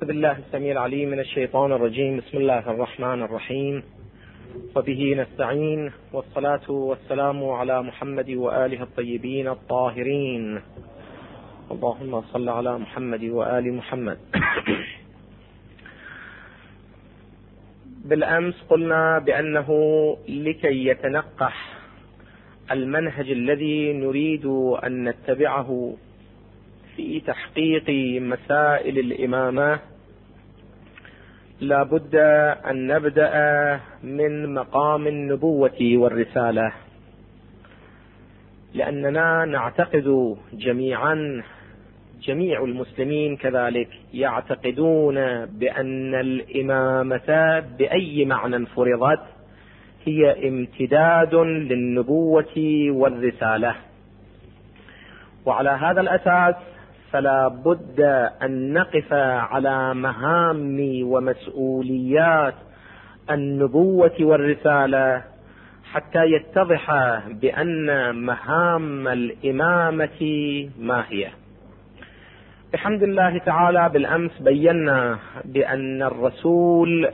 أعوذ بالله السميع العليم من الشيطان الرجيم. بسم الله الرحمن الرحيم، وبه نستعين، والصلاة والسلام على محمد وآله الطيبين الطاهرين. اللهم صل على محمد وآل محمد. بالأمس قلنا بأنه لكي يتنقح المنهج الذي نريد أن نتبعه في تحقيق مسائل الإمامة لا بد أن نبدأ من مقام النبوة والرسالة، لأننا نعتقد جميعا، جميع المسلمين كذلك يعتقدون بأن الإمامة بأي معنى فرضت هي امتداد للنبوة والرسالة. وعلى هذا الأساس فلا بد أن نقف على مهام ومسؤوليات النبوة والرسالة حتى يتضح بأن مهام الإمامة ما هي. بحمد الله تعالى بالأمس بينا بأن الرسول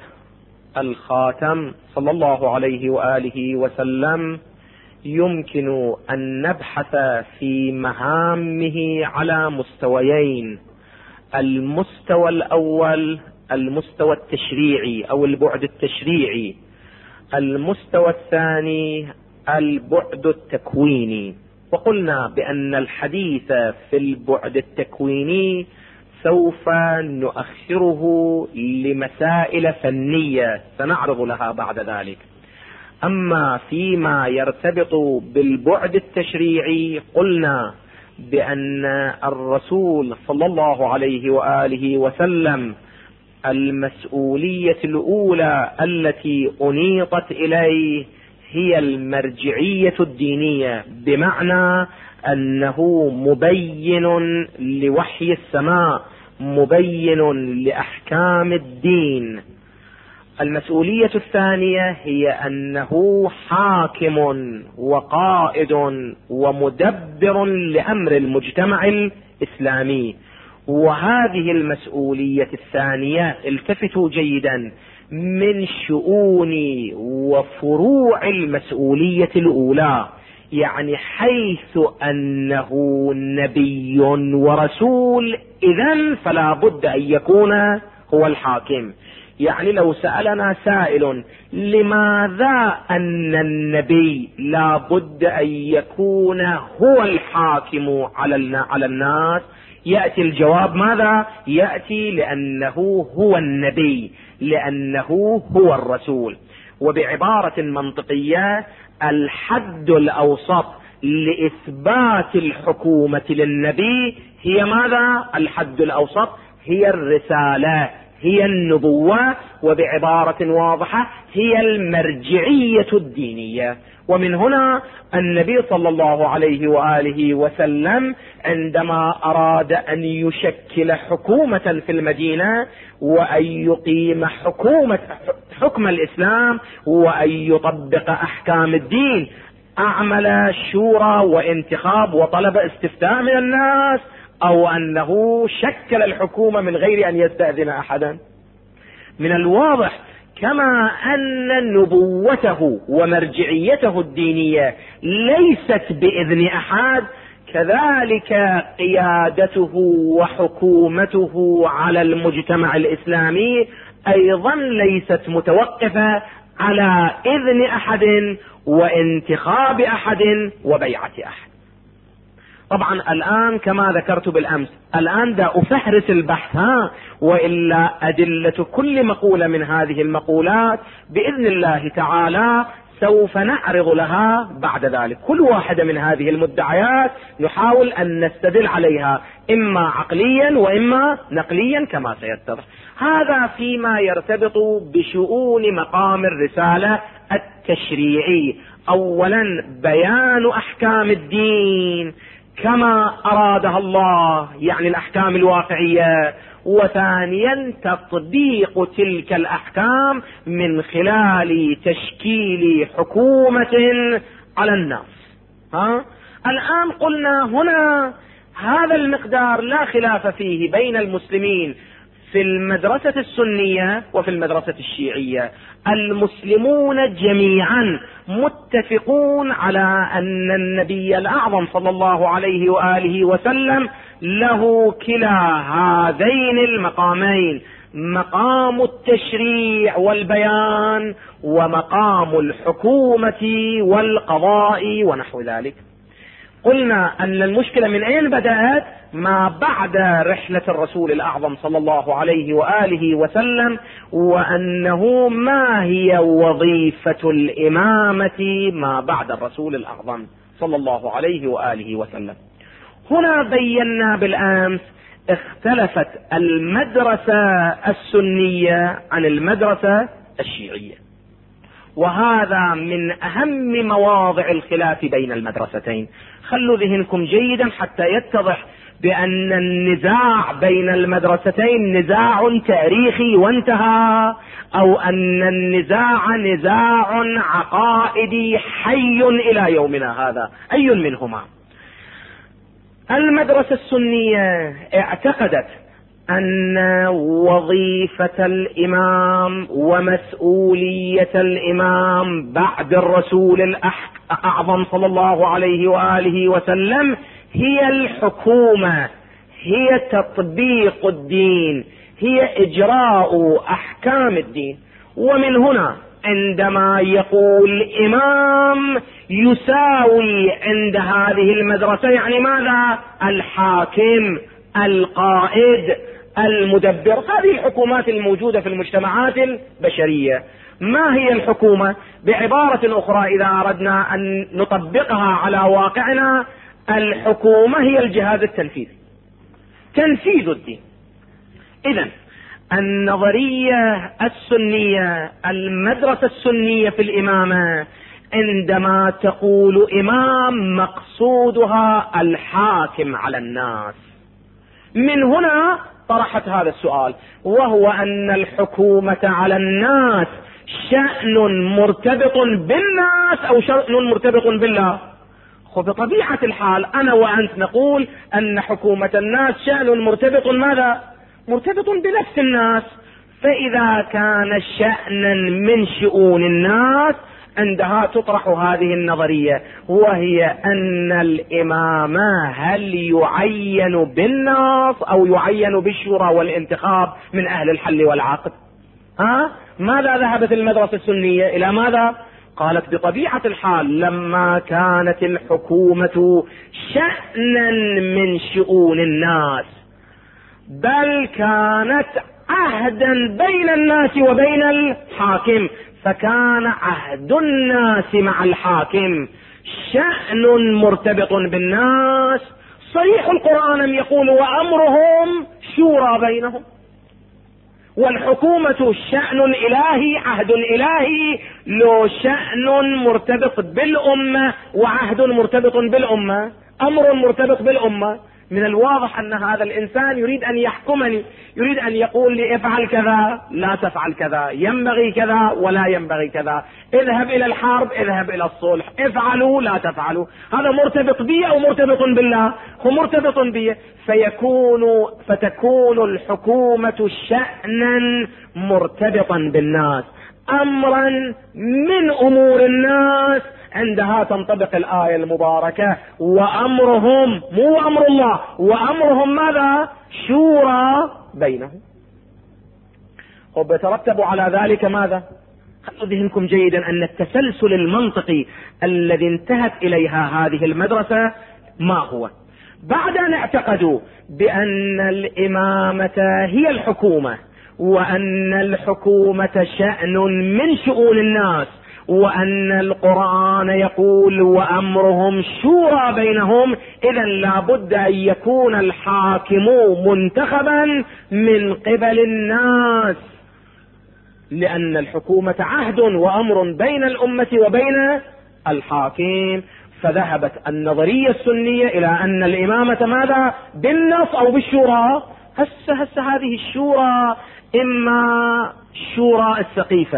الخاتم صلى الله عليه وآله وسلم يمكن أن نبحث في مهامه على مستويين: المستوى الأول المستوى التشريعي أو البعد التشريعي، المستوى الثاني البعد التكويني. وقلنا بأن الحديث في البعد التكويني سوف نؤخره لمسائل فنية سنعرض لها بعد ذلك. أما فيما يرتبط بالبعد التشريعي قلنا بأن الرسول صلى الله عليه وآله وسلم المسؤولية الأولى التي أنيطت إليه هي المرجعية الدينية، بمعنى أنه مبين لوحي السماء، مبين لأحكام الدين. المسؤولية الثانية هي أنه حاكم وقائد ومدبر لأمر المجتمع الإسلامي. وهذه المسؤولية الثانية، التفتوا جيدا، من شؤون وفروع المسؤولية الأولى، يعني حيث أنه نبي ورسول إذن فلا بد أن يكون هو الحاكم. يعني لو سألنا سائل لماذا أن النبي لا بد أن يكون هو الحاكم على الناس، يأتي الجواب ماذا؟ يأتي لأنه هو النبي، لأنه هو الرسول. وبعبارة منطقية الحد الأوسط لإثبات الحكومة للنبي هي ماذا؟ الحد الأوسط هي الرسالة، هي النبوة، وبعبارة واضحة هي المرجعية الدينية. ومن هنا النبي صلى الله عليه وآله وسلم عندما أراد أن يشكل حكومة في المدينة وأن يقيم حكم الإسلام وأن يطبق أحكام الدين، أعمل شورى وانتخاب وطلب استفتاء من الناس، أو أنه شكل الحكومة من غير أن يستأذن أحدا؟ من الواضح كما أن نبوته ومرجعيته الدينية ليست بإذن أحد، كذلك قيادته وحكومته على المجتمع الإسلامي أيضا ليست متوقفة على إذن أحد وانتخاب أحد وبيعة أحد. طبعا الآن كما ذكرت بالأمس، الآن دا أفهرس البحث، وإلا أدلة كل مقولة من هذه المقولات بإذن الله تعالى سوف نعرض لها بعد ذلك. كل واحدة من هذه المدعيات نحاول أن نستدل عليها إما عقليا وإما نقليا كما سيتضح. هذا فيما يرتبط بشؤون مقام الرسالة التشريعي. أولا بيان أحكام الدين كما أرادها الله، يعني الأحكام الواقعية. وثانيا تطبيق تلك الأحكام من خلال تشكيل حكومة على الناس. الآن قلنا هنا هذا المقدار لا خلاف فيه بين المسلمين في المدرسة السنية وفي المدرسة الشيعية المسلمون جميعا متفقون على أن النبي الأعظم صلى الله عليه وآله وسلم له كلا هذين المقامين، مقام التشريع والبيان ومقام الحكومة والقضاء ونحو ذلك. قلنا أن المشكلة من أين بدأت؟ ما بعد رحلة الرسول الأعظم صلى الله عليه وآله وسلم، وأنه ما هي وظيفة الإمامة ما بعد الرسول الأعظم صلى الله عليه وآله وسلم. هنا بينا بالأمس اختلفت المدرسة السنية عن المدرسة الشيعية، وهذا من أهم مواضع الخلاف بين المدرستين. خلوا ذهنكم جيدا حتى يتضح بأن النزاع بين المدرستين نزاع تاريخي وانتهى، أو أن النزاع نزاع عقائدي حي إلى يومنا هذا. أي منهما؟ المدرسة السنية اعتقدت أن وظيفة الإمام ومسؤولية الإمام بعد الرسول الأعظم صلى الله عليه وآله وسلم هي الحكومة، هي تطبيق الدين، هي إجراء أحكام الدين. ومن هنا عندما يقول إمام يساوي عند هذه المدرسة يعني ماذا؟ الحاكم، القائد، المدبر. هذه الحكومات الموجودة في المجتمعات البشرية. ما هي الحكومة؟ بعبارة أخرى إذا أردنا أن نطبقها على واقعنا، الحكومة هي الجهاز التنفيذي، تنفيذ الدين. إذن النظرية السنية، المدرسة السنية في الإمامة، عندما تقول إمام مقصودها الحاكم على الناس. من هنا طرحت هذا السؤال، وهو أن الحكومة على الناس شأن مرتبط بالناس أو شأن مرتبط بالله؟ بطبيعة الحال أنا وأنت نقول أن حكومة الناس شأن مرتبط ماذا؟ مرتبط بنفس الناس. فإذا كان شأنا من شؤون الناس عندها تطرح هذه النظرية، وهي أن الإمام هل يعين بالناس أو يعين بالشورى والانتخاب من أهل الحل والعقد؟ ماذا ذهبت المدرسة السنية إلى ماذا؟ قالت بطبيعة الحال لما كانت الحكومة شأنا من شؤون الناس، بل كانت عهدا بين الناس وبين الحاكم، فكان عهد الناس مع الحاكم شأن مرتبط بالناس. صريح القرآن يقول وأمرهم شورى بينهم. والحكومة شأن إلهي، عهد إلهي، لو شأن مرتبط بالأمة وعهد مرتبط بالأمة، أمر مرتبط بالأمة. من الواضح أن هذا الإنسان يريد أن يحكمني، يريد أن يقول لي افعل كذا لا تفعل كذا، ينبغي كذا ولا ينبغي كذا، اذهب إلى الحرب اذهب إلى الصلح، افعلوا لا تفعلوا. هذا مرتبط بي أو مرتبط بالله؟ هو مرتبط بي. فتكون الحكومة شأنا مرتبطا بالناس، أمرا من أمور الناس. عندها تنطبق الآية المباركة وأمرهم، مو أمر الله، وأمرهم ماذا؟ شورى بينهم. وبيترتب على ذلك ماذا؟ خلوا ذهنكم جيدا أن التسلسل المنطقي الذي انتهت إليها هذه المدرسة ما هو؟ بعد أن اعتقدوا بأن الإمامة هي الحكومة، وأن الحكومة شأن من شؤون الناس، وأن القرآن يقول وأمرهم شورى بينهم، إذن لابد أن يكون الحاكم منتخبا من قبل الناس، لأن الحكومة عهد وأمر بين الأمة وبين الحاكم. فذهبت النظرية السنية إلى أن الإمامة ماذا؟ بالنص أو بالشورى. هسه هذه الشورى إما شورى السقيفة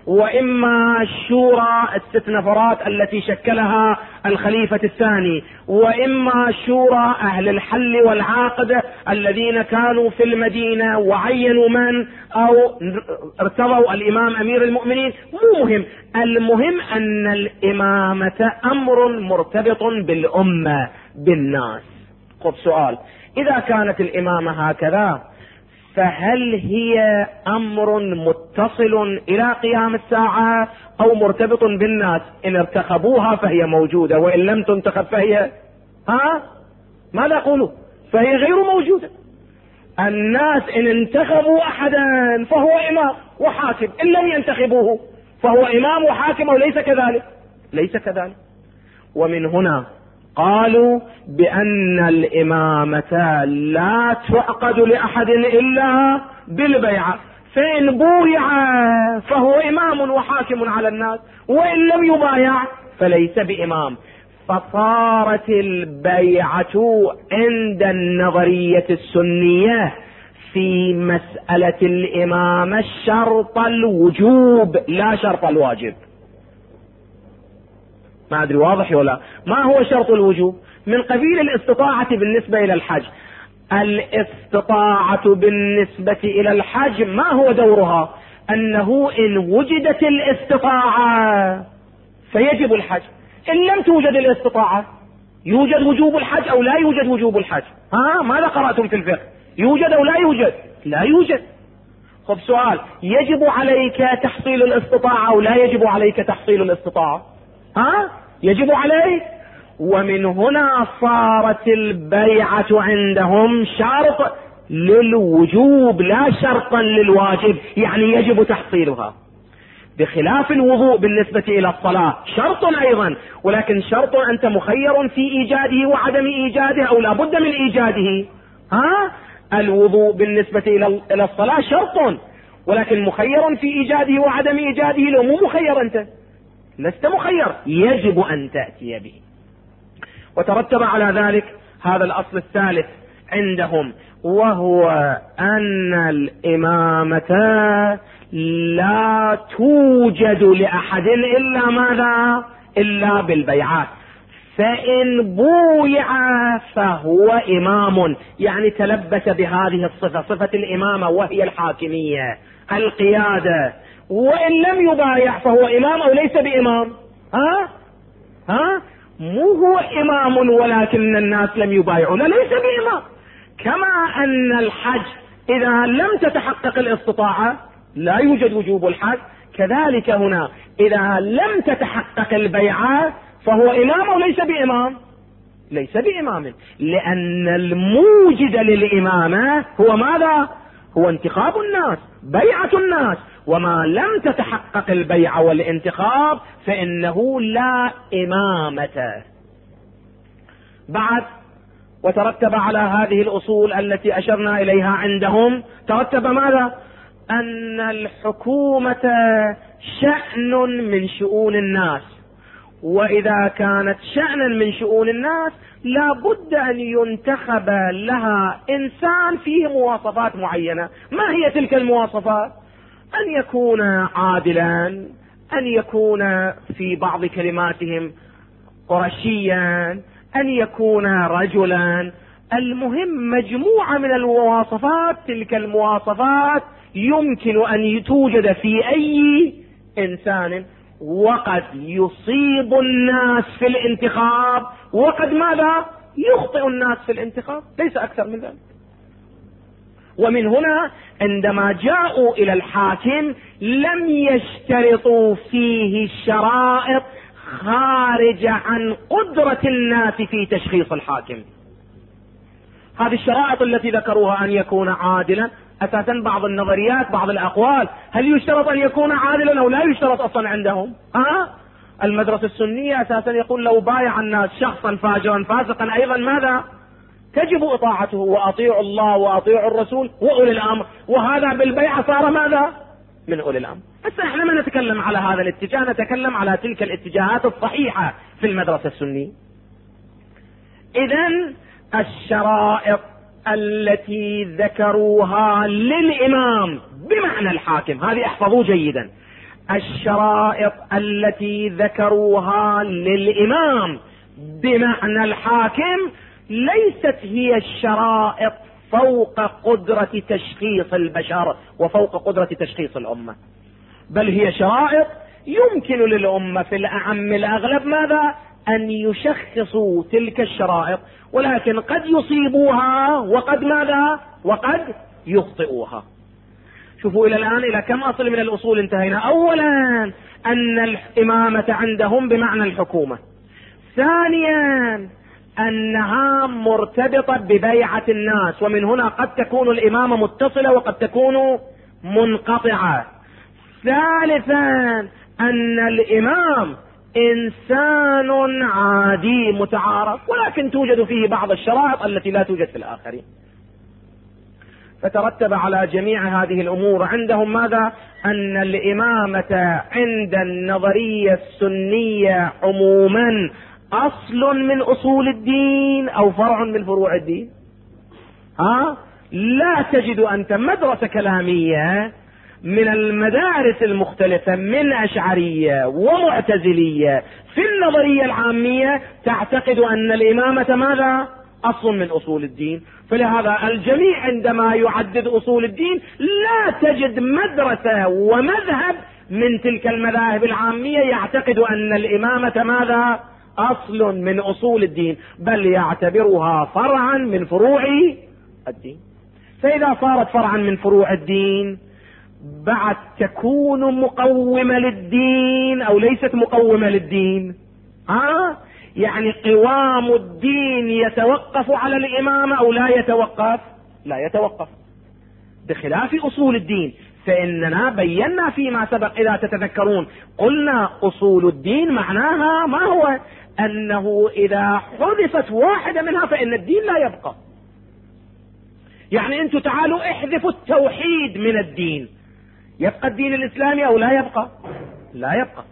وإما الشورى الست نفرات التي شكلها الخليفة الثاني، وإما شورى أهل الحل والعقد الذين كانوا في المدينة وعينوا من أو ارتضوا الإمام أمير المؤمنين، مو مهم. المهم أن الإمامة أمر مرتبط بالأمة بالناس. خب سؤال، إذا كانت الإمامة هكذا فهل هي أمر متصل إلى قيام الساعة أو مرتبط بالناس؟ إن ارتخبوها فهي موجودة، وإن لم تنتخب فهي ماذا قولوا؟ فهي غير موجودة. الناس إن انتخبوا أحدا فهو إمام وحاكم، إن لم ينتخبوه فهو إمام وحاكم، أو ليس كذلك؟ ليس كذلك. ومن هنا قالوا بأن الإمامة لا تعقد لأحد إلا بالبيعة، فإن بويع فهو إمام وحاكم على الناس، وإن لم يبايع فليس بإمام. فصارت البيعة عند النظرية السنية في مسألة الإمامة شرط الوجوب لا شرط الواجب. ما أدري واضح ولا؟ ما هو شرط الوجوب؟ من قبيل الاستطاعة بالنسبة إلى الحج. الاستطاعة بالنسبة إلى الحج ما هو دورها؟ أنه إن وجدت الاستطاعة فيجب الحج، إن لم توجد الاستطاعة يوجد وجوب الحج أو لا يوجد وجوب الحج؟ ماذا قرأتم في الفقه؟ يوجد أو لا يوجد؟ لا يوجد. خب سؤال، يجب عليك تحصيل الاستطاعة أو لا يجب عليك تحصيل الاستطاعة؟ يجب عليك. ومن هنا صارت البيعة عندهم شرط للوجوب لا شرطا للواجب، يعني يجب تحصيلها. بخلاف الوضوء بالنسبة إلى الصلاة شرط أيضا، ولكن شرط أنت مخير في إيجاده وعدم إيجاده أو لا بد من إيجاده. الوضوء بالنسبة إلى الصلاة شرط، ولكن مخير في إيجاده وعدم إيجاده. لو مو مخير أنت لست مخير، يجب أن تأتي به. وترتب على ذلك هذا الأصل الثالث عندهم، وهو أن الإمامة لا توجد لأحد إلا ماذا؟ إلا بالبيعات. فإن بويع فهو إمام، يعني تلبس بهذه الصفة، صفة الإمامة وهي الحاكمية القيادة. وإن لم يبايع فهو إمام أو ليس بإمام؟ مو هو إمام ولكن الناس لم يبايعوا، لا ليس بإمام. كما أن الحج إذا لم تتحقق الاستطاعة لا يوجد وجوب الحج، كذلك هنا إذا لم تتحقق البيعة فهو إمام أو ليس بإمام؟ ليس بإمام، لأن الموجد للإمامة هو ماذا؟ هو انتخاب الناس، بيعة الناس. وما لم تتحقق البيعة والانتخاب فإنه لا إمامة. بعد وترتب على هذه الأصول التي أشرنا إليها عندهم، ترتب ماذا؟ أن الحكومة شأن من شؤون الناس، وإذا كانت شأنا من شؤون الناس لا بد أن ينتخب لها إنسان فيه مواصفات معينة. ما هي تلك المواصفات؟ أن يكون عادلا، أن يكون في بعض كلماتهم قرشيا، أن يكون رجلا. المهم مجموعة من المواصفات، تلك المواصفات يمكن أن توجد في أي إنسان، وقد يصيب الناس في الانتخاب وقد ماذا؟ يخطئ الناس في الانتخاب، ليس أكثر من ذلك. ومن هنا عندما جاءوا إلى الحاكم لم يشترطوا فيه الشرائط خارجة عن قدرة الناس في تشخيص الحاكم. هذه الشرائط التي ذكروها أن يكون عادلا، أساسا بعض النظريات بعض الأقوال هل يشترط أن يكون عادلا أو لا يشترط أصلا عندهم؟ المدرسة السنية أساسا يقول لو بايع الناس شخصا فاجرا فاسقا أيضا ماذا؟ تجب إطاعته، وأطيعوا الله وأطيعوا الرسول وأولي الأمر، وهذا بالبيعة صار ماذا؟ من أولي الأمر. بس احنا ما نتكلم على هذا الاتجاه، نتكلم على تلك الاتجاهات الصحيحة في المدرسة السنية. إذن الشرائط التي ذكروها للإمام بمعنى الحاكم، هذه احفظوا جيدا، الشرائط التي ذكروها للإمام بمعنى الحاكم ليست هي الشرائط فوق قدرة تشخيص البشر وفوق قدرة تشخيص الأمة، بل هي شرائط يمكن للأمة في الأعم الأغلب ماذا؟ أن يشخصوا تلك الشرائط، ولكن قد يصيبوها وقد ماذا؟ وقد يخطئوها. شوفوا إلى الآن إلى كم أصل من الأصول انتهينا. أولا أن الإمامة عندهم بمعنى الحكومة. ثانيا أنها مرتبطة ببيعة الناس، ومن هنا قد تكون الإمامة متصلة وقد تكون منقطعة. ثالثا أن الإمام إنسان عادي متعارف، ولكن توجد فيه بعض الشرائط التي لا توجد في الآخرين. فترتب على جميع هذه الأمور عندهم ماذا؟ أن الإمامة عند النظرية السنية عموما أصل من أصول الدين أو فرع من فروع الدين. لا تجد أنت مدرسة كلامية من المدارس المختلفة من أشعرية ومعتزلية في النظرية العامية تعتقد أن الإمامة ماذا؟ أصل من أصول الدين. فلهذا الجميع عندما يعدد أصول الدين لا تجد مدرسة ومذهب من تلك المذاهب العامية يعتقد أن الإمامة ماذا؟ أصل من أصول الدين، بل يعتبرها فرعا من فروع الدين. فإذا صارت فرعا من فروع الدين بعد تكون مقومة للدين أو ليست مقومة للدين؟ يعني قوام الدين يتوقف على الإمامة أو لا يتوقف؟ لا يتوقف، بخلاف أصول الدين. فإننا بينا فيما سبق إذا تتذكرون قلنا أصول الدين معناها ما هو؟ أنه إذا حذفت واحدة منها فإن الدين لا يبقى. يعني أنتم تعالوا احذفوا التوحيد من الدين، يبقى الدين الإسلامي أو لا يبقى؟ لا يبقى.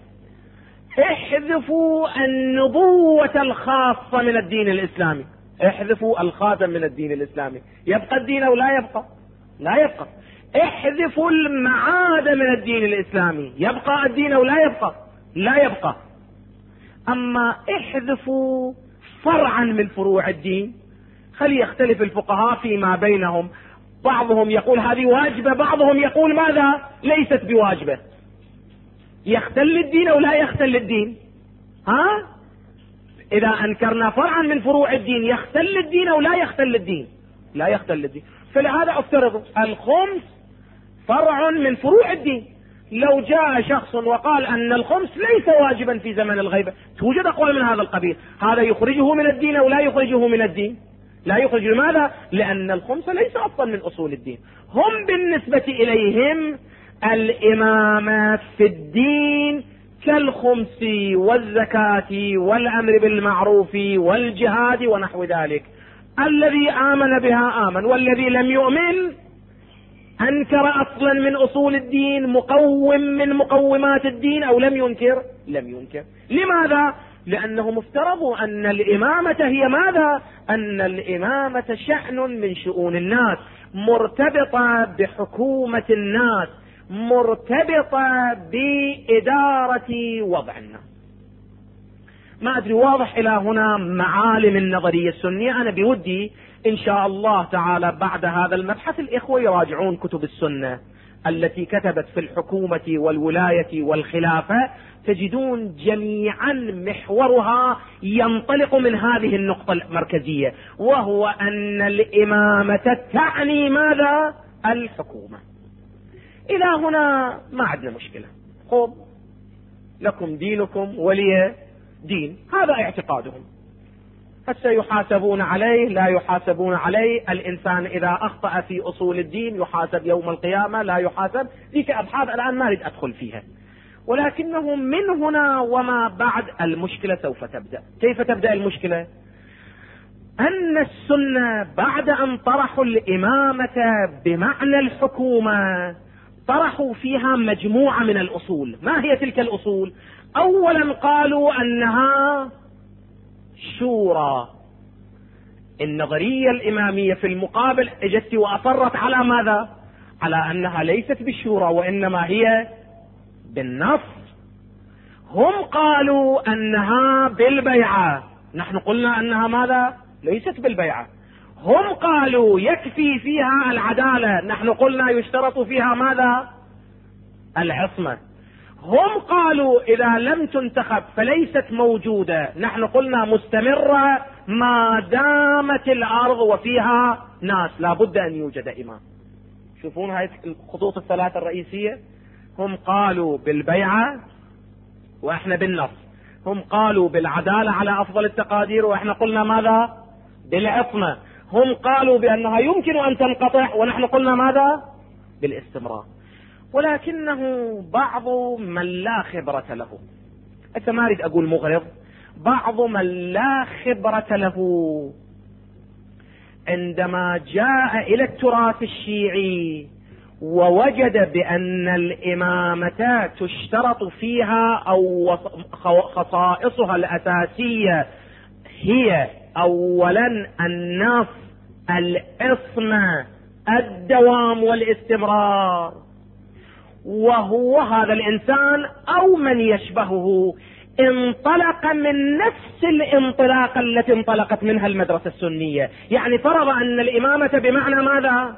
احذفوا النبوة الخاصة من الدين الإسلامي، احذفوا الخاتم من الدين الإسلامي، يبقى الدين أو لا يبقى؟ لا يبقى. احذفوا المعاد من الدين الإسلامي، يبقى الدين أو لا يبقى؟ لا يبقى. أما احذفوا فرعا من فروع الدين، خلي يختلف الفقهاء فيما بينهم، بعضهم يقول هذه واجبة، بعضهم يقول ماذا؟ ليست بواجبة. يختل الدين أو لا يختل الدين؟ إذا أنكرنا فرعا من فروع الدين يختل الدين أو لا يختل الدين؟ لا يختل الدين. فلهذا افترض الخمس فرع من فروع الدين. لو جاء شخص وقال أن الخمس ليس واجبا في زمن الغيبة، توجد أقوال من هذا القبيل، هذا يخرجه من الدين أو لا يخرجه من الدين؟ لا يخرج. لماذا؟ لأن الخمس ليس أصلا من أصول الدين. هم بالنسبة إليهم الإمامة في الدين كالخمس والزكاة والأمر بالمعروف والجهاد ونحو ذلك. الذي آمن بها آمن، والذي لم يؤمن أنكر أصلا من أصول الدين، مقوم من مقومات الدين، أو لم ينكر؟ لم ينكر. لماذا؟ لأنهم افترضوا أن الإمامة هي ماذا؟ أن الإمامة شأن من شؤون الناس، مرتبطة بحكومة الناس، مرتبطة بإدارة وضع الناس. ما أدري واضح إلى هنا معالم النظرية السنية. أنا بودي إن شاء الله تعالى بعد هذا المبحث الإخوة يراجعون كتب السنة التي كتبت في الحكومة والولاية والخلافة، تجدون جميعا محورها ينطلق من هذه النقطة المركزية، وهو أن الإمامة تعني ماذا؟ الحكومة. إلى هنا ما عندنا مشكلة، خب لكم دينكم ولي دين، هذا اعتقادهم. هسه يحاسبون عليه لا يحاسبون عليه، الإنسان إذا أخطأ في أصول الدين يحاسب يوم القيامة لا يحاسب، ذيك أبحاث الآن ما أريد أدخل فيها. ولكنهم من هنا وما بعد المشكلة سوف تبدأ. كيف تبدأ المشكلة؟ أن السنة بعد أن طرحوا الإمامة بمعنى الحكومة طرحوا فيها مجموعة من الأصول. ما هي تلك الأصول؟ أولا قالوا أنها شورى. النظرية الإمامية في المقابل اجت وأصرت على ماذا؟ على أنها ليست بالشورى وإنما هي بالنص. هم قالوا أنها بالبيعة، نحن قلنا أنها ماذا؟ ليست بالبيعة. هم قالوا يكفي فيها العدالة، نحن قلنا يشترط فيها ماذا؟ العصمة. هم قالوا إذا لم تنتخب فليست موجودة، نحن قلنا مستمرة ما دامت الأرض وفيها ناس، لا بد أن يوجد إمام. شوفون هاي الخطوط الثلاثة الرئيسية. هم قالوا بالبيعة وإحنا بالنص. هم قالوا بالعدالة على أفضل التقادير وإحنا قلنا ماذا؟ بالعصمة. هم قالوا بأنها يمكن أن تنقطع ونحن قلنا ماذا؟ بالاستمرار. ولكنه بعض من لا خبرة له، أنت ما أريد أقول مغرض، بعض من لا خبرة له عندما جاء إلى التراث الشيعي ووجد بأن الإمامة تشترط فيها أو خصائصها الأساسية هي أولا النص، العصمة، الدوام والاستمرار، وهو هذا الإنسان أو من يشبهه انطلق من نفس الانطلاقة التي انطلقت منها المدرسة السنية، يعني فرض أن الإمامة بمعنى ماذا؟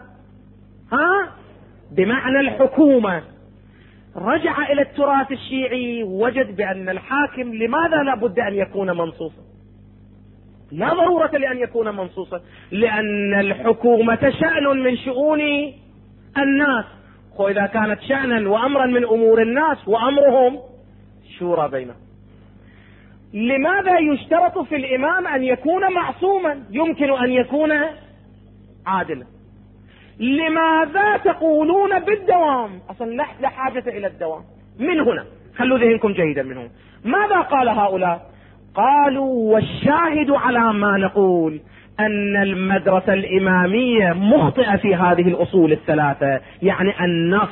بمعنى الحكومة. رجع إلى التراث الشيعي وجد بأن الحاكم لماذا لا بد أن يكون منصوصا؟ لا ضرورة لأن يكون منصوصا، لأن الحكومة شأن من شؤون الناس، وإذا كانت شأنا وأمرا من أمور الناس وأمرهم شورى بينهم. لماذا يشترط في الإمام أن يكون معصوما؟ يمكن أن يكون عادلا. لماذا تقولون بالدوام؟ أصلا لا حاجة إلى الدوام. من هنا خلوا ذهنكم جيدا من هنا. ماذا قال هؤلاء؟ قالوا والشاهد على ما نقول أن المدرسة الإمامية مخطئة في هذه الأصول الثلاثة، يعني النص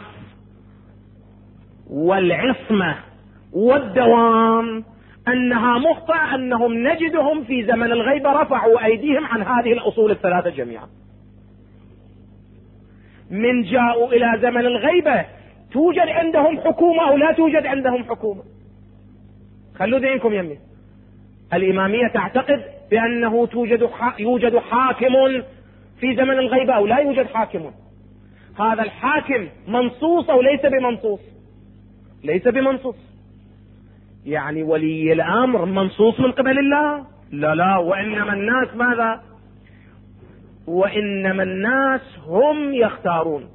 والعصمة والدوام، أنها مخطئة، أنهم نجدهم في زمن الغيبة رفعوا أيديهم عن هذه الأصول الثلاثة جميعا. من جاءوا إلى زمن الغيبة توجد عندهم حكومة أو لا توجد عندهم حكومة؟ خلوا ذهنكم يمي. الإمامية تعتقد بأنه يوجد حاكم في زمن الغيبة أو لا يوجد حاكم. هذا الحاكم منصوص أو ليس بمنصوص؟ ليس بمنصوص. يعني ولي الأمر منصوص من قبل الله؟ لا. وإنما الناس ماذا؟ وإنما الناس هم يختارون.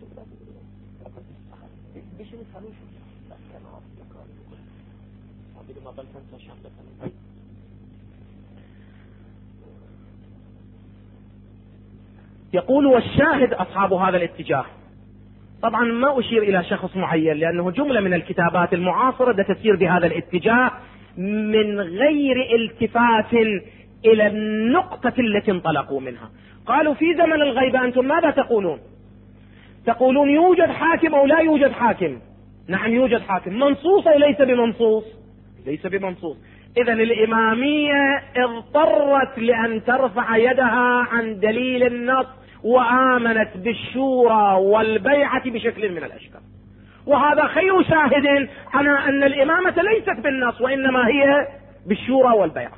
يقول والشاهد أصحاب هذا الاتجاه. طبعا ما أشير إلى شخص معين لأنه جملة من الكتابات المعاصرة تسير بهذا الاتجاه من غير التفات إلى النقطة التي انطلقوا منها. قالوا في زمن الغيبة أنتم ماذا تقولون؟ تقولون يوجد حاكم أو لا يوجد حاكم؟ نعم يوجد حاكم. منصوص أو ليس بمنصوص؟ ليس بمنصوص. إذن الإمامية اضطرت لأن ترفع يدها عن دليل النص وآمنت بالشورى والبيعة بشكل من الأشكال، وهذا خير شاهد على أن الإمامة ليست بالنص وإنما هي بالشورى والبيعة.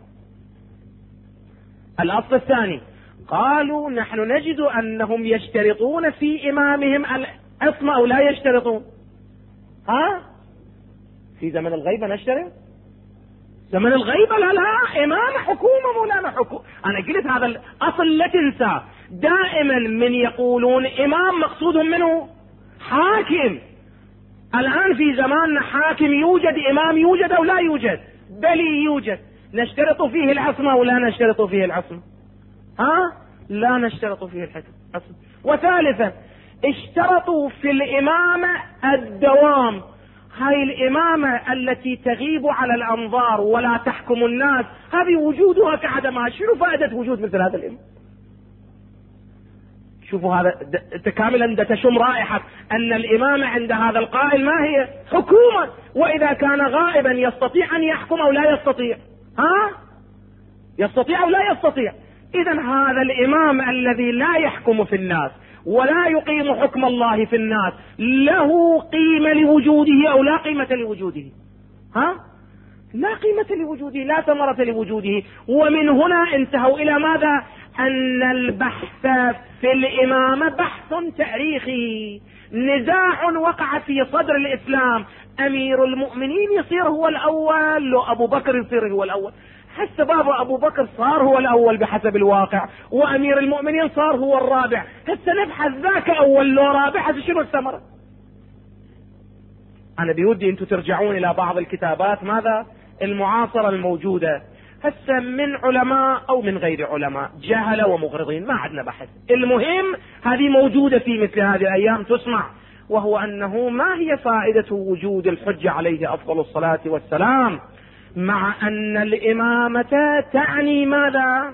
الأصل الثاني قالوا نحن نجد أنهم يشترطون في إمامهم العصمة أو لا يشترطون؟ في زمن الغيبة نشترط؟ زمن الغيبة لا إمام حكومة مولانا حكومة. أنا قلت هذا الأصل لا تنسى. دائما من يقولون إمام مقصودهم منه حاكم. الآن في زماننا حاكم يوجد، إمام يوجد أو لا يوجد؟ بل يوجد. نشترط فيه العصمة أو لا نشترط فيه العصمة؟ لا نشترط فيه العصمة. وثالثا اشترطوا في الإمامة الدوام. هاي الإمامة التي تغيب على الأنظار ولا تحكم الناس، هذه وجودها كعدمها. شنو فائدة وجود مثل هذا الإمام؟ شوفوا هذا كاملا تشم رائحة أن الإمامة عند هذا القائل ما هي؟ حكومة. وإذا كان غائبا يستطيع أن يحكم أو لا يستطيع؟ يستطيع أو لا يستطيع؟ إذن هذا الإمام الذي لا يحكم في الناس ولا يقيم حكم الله في الناس له قيمة لوجوده أو لا قيمة لوجوده؟ لا قيمة لوجوده، لا ثمرة لوجوده. ومن هنا انتهوا إلى ماذا؟ أن البحث في الإمامة بحث تاريخي، نزاع وقع في صدر الإسلام، أمير المؤمنين يصير هو الأول لو أبو بكر يصير هو الأول. حتى بابا أبو بكر صار هو الأول بحسب الواقع، وأمير المؤمنين صار هو الرابع. هسه نبحث ذاك أول لو رابع، هسه شنو الثمرة؟ أنا بودي أنتم ترجعون إلى بعض الكتابات ماذا المعاصرة الموجودة هسه من علماء أو من غير علماء، جهلة ومغرضين، ما عندنا بحث. المهم هذه موجودة في مثل هذه الأيام تسمع، وهو أنه ما هي فائدة وجود الحجة عليه أفضل الصلاة والسلام، مع أن الإمامة تعني ماذا؟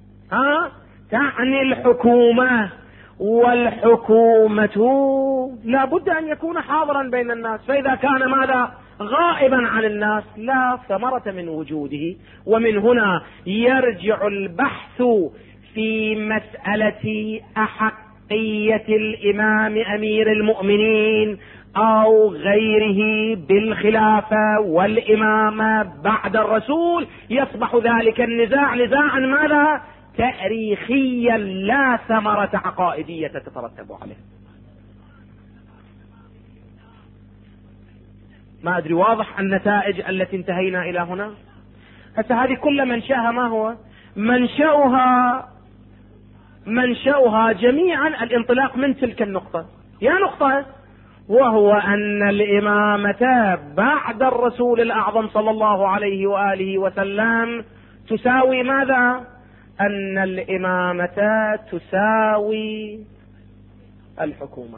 تعني الحكومة، والحكومة لا بد أن يكون حاضرا بين الناس، فإذا كان ماذا؟ غائبا عن الناس لا ثمرة من وجوده. ومن هنا يرجع البحث في مسألة أحقية الإمام أمير المؤمنين أو غيره بالخلافة والإمامة بعد الرسول، يصبح ذلك النزاع نزاعا ماذا؟ تاريخيا لا ثمرة عقائدية تترتب عليه. ما أدري واضح النتائج التي انتهينا إلى هنا. هسه هذه كل منشأها ما هو؟ منشأها جميعا الانطلاق من تلك النقطة، يا نقطة، وهو أن الإمامة بعد الرسول الأعظم صلى الله عليه وآله وسلم تساوي ماذا؟ أن الإمامة تساوي الحكومة.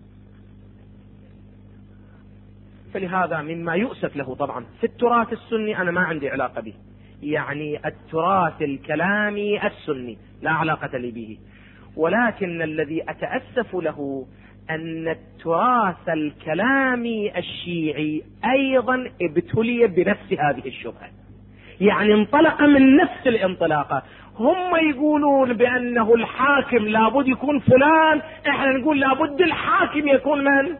فلهذا مما يؤسف له طبعا في التراث السني، أنا ما عندي علاقة به، يعني التراث الكلامي السني لا علاقة لي به، ولكن الذي أتأسف له أن التراث الكلامي الشيعي أيضا ابتلي بنفس هذه الشبهة، يعني انطلق من نفس الانطلاقة. هم يقولون بأنه الحاكم لابد يكون فلان، احنا نقول لابد الحاكم يكون من؟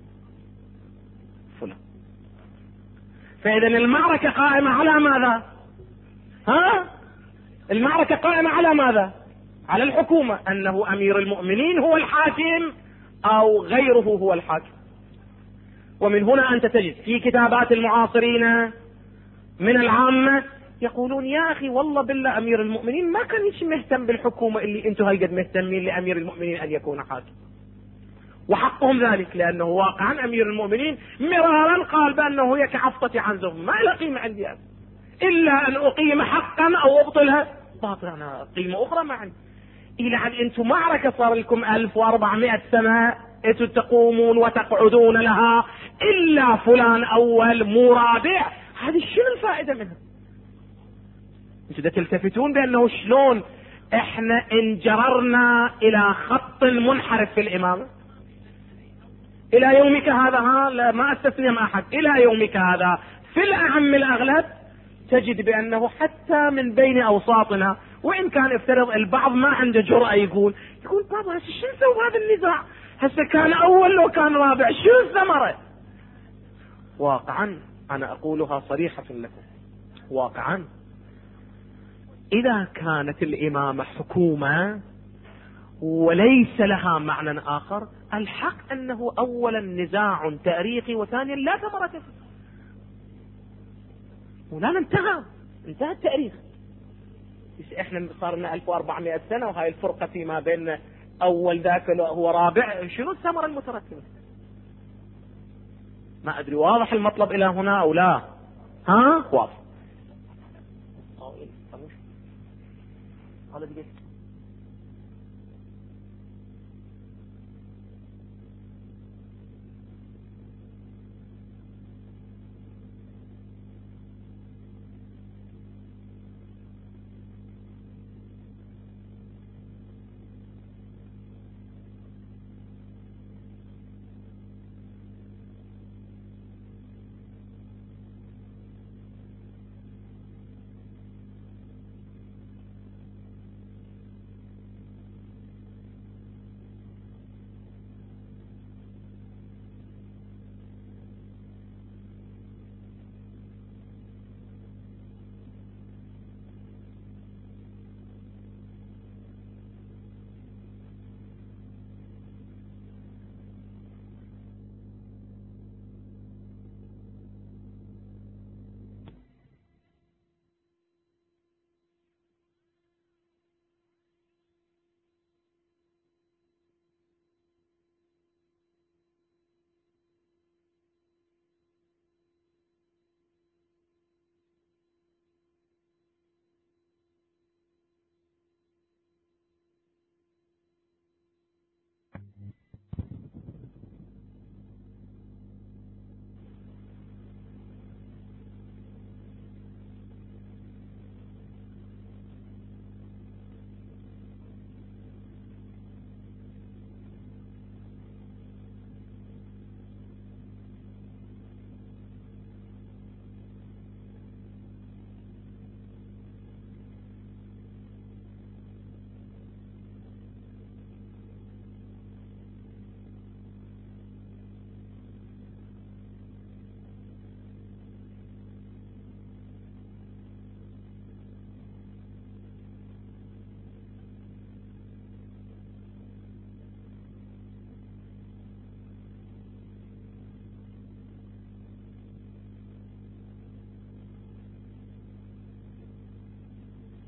فلان. فإذا المعركة قائمة على ماذا؟ المعركة قائمة على ماذا؟ على الحكومة، أنه أمير المؤمنين هو الحاكم أو غيره هو الحاكم. ومن هنا أنت تجد في كتابات المعاصرين من العامة يقولون يا أخي والله بالله أمير المؤمنين ما كان مهتم بالحكومة اللي أنتم هيقد مهتمين لأمير المؤمنين أن يكون حاكم، وحقهم ذلك، لأنه واقعا أمير المؤمنين مرارا قال بأنه هي كعفطة عنزهم، ما له قيمة عندي أنا إلا أن أقيم حقا أو أبطلها باطلا، أنا قيمة أخرى ما عندي. إلى أن أنتم معركة صار لكم 1400 سنة أنتم تقومون وتقعدون لها، إلا فلان أول مو رابع، هذه شنو الفائدة منها؟ انتوا تلتفتون بأنه شلون احنا انجررنا إلى خط منحرف في الإمامة إلى يومك هذا. لا ما أستثني أحد، إلى يومك هذا في الأعم الأغلب تجد بأنه حتى من بين أوساطنا، وإن كان افترض البعض ما عنده جرأة يقول بابا هسه شو نسوي هذا النزاع؟ هسه كان أول لو كان رابع شو الثمرة؟ واقعا أنا أقولها صريحة لكم، واقعا إذا كانت الإمامة حكومة وليس لها معنى آخر، الحق أنه أولا نزاع تاريخي، وثانيا لا ثمرة فيه، ولا انتهى التاريخ. احنا صار لنا 1400 سنة وهاي الفرقة فيما بين أول ذاك هو رابع، شنو الثمرة المترتبة؟ ما أدري واضح المطلب إلى هنا أو لا؟ واضح.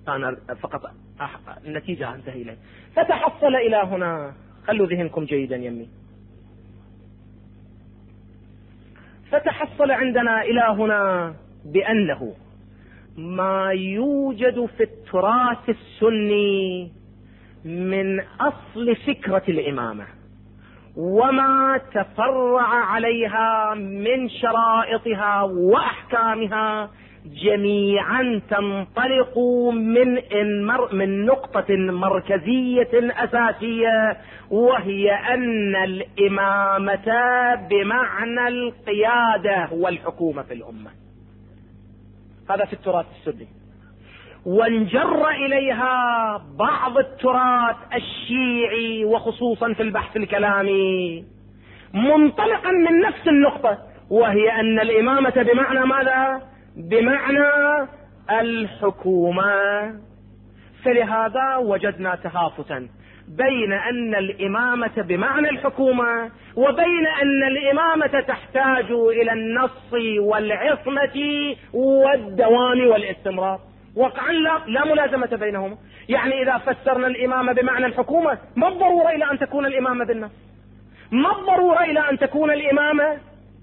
أنا فقط النتيجة أنتهي إليه. فتحصل إلى هنا، خلوا ذهنكم جيدا يمي، فتحصل عندنا إلى هنا بأنه ما يوجد في التراث السني من أصل فكرة الإمامة وما تفرع عليها من شرائطها وأحكامها جميعا تنطلق من نقطة مركزية أساسية، وهي أن الإمامة بمعنى القيادة والحكومة في الأمة. هذا في التراث السني. وانجر إليها بعض التراث الشيعي وخصوصا في البحث الكلامي منطلقا من نفس النقطة، وهي أن الإمامة بمعنى ماذا؟ بمعنى الحكومة. فلهذا وجدنا تهافتا بين أن الإمامة بمعنى الحكومة وبين أن الإمامة تحتاج إلى النص والعصمة والدوام والاستمرار. واقعا لا ملازمة بينهما. يعني إذا فسرنا الإمامة بمعنى الحكومة ما الضرورة إلى أن تكون الإمامة بالنص، ما الضرورة إلى أن تكون الإمامة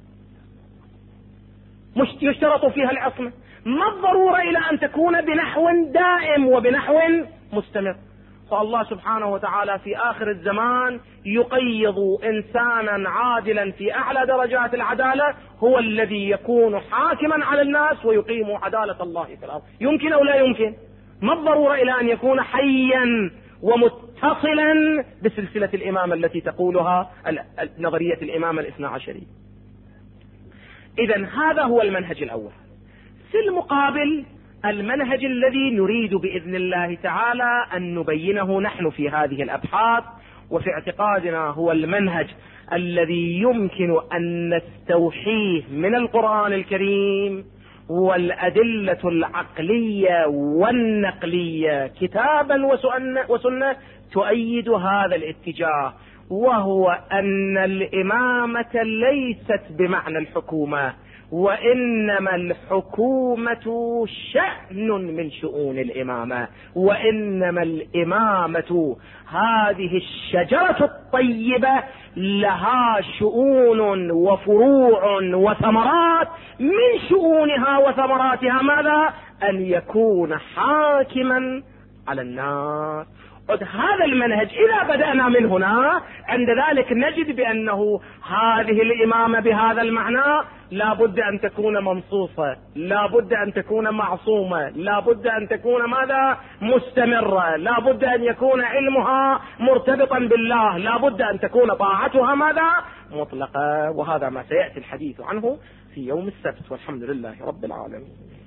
يشترط فيها العصمة، ما الضرورة إلى أن تكون بنحو دائم وبنحو مستمر. فالله سبحانه وتعالى في آخر الزمان يقيض إنسانا عادلا في أعلى درجات العدالة، هو الذي يكون حاكما على الناس ويقيم عدالة الله في الأرض. يمكن أو لا يمكن؟ ما الضرورة إلى أن يكون حيا ومتصلا بسلسلة الإمامة التي تقولها نظرية الإمامة الاثنى عشرية. إذن هذا هو المنهج الأول. في المقابل المنهج الذي نريد بإذن الله تعالى أن نبينه نحن في هذه الأبحاث وفي اعتقادنا هو المنهج الذي يمكن أن نستوحيه من القرآن الكريم والأدلة العقلية والنقلية كتابا وسنة تؤيد هذا الاتجاه، وهو أن الإمامة ليست بمعنى الحكومة، وإنما الحكومة شأن من شؤون الإمامة، وإنما الإمامة هذه الشجرة الطيبة لها شؤون وفروع وثمرات، من شؤونها وثمراتها ماذا؟ أن يكون حاكما على الناس. هذا المنهج إذا بدأنا من هنا عند ذلك نجد بأنه هذه الإمامة بهذا المعنى لا بد أن تكون منصوصة، لا بد أن تكون معصومة، لا بد أن تكون ماذا؟ مستمرة، لا بد أن يكون علمها مرتبطا بالله، لا بد أن تكون طاعتها ماذا؟ مطلقة. وهذا ما سيأتي الحديث عنه في يوم السبت، والحمد لله رب العالمين.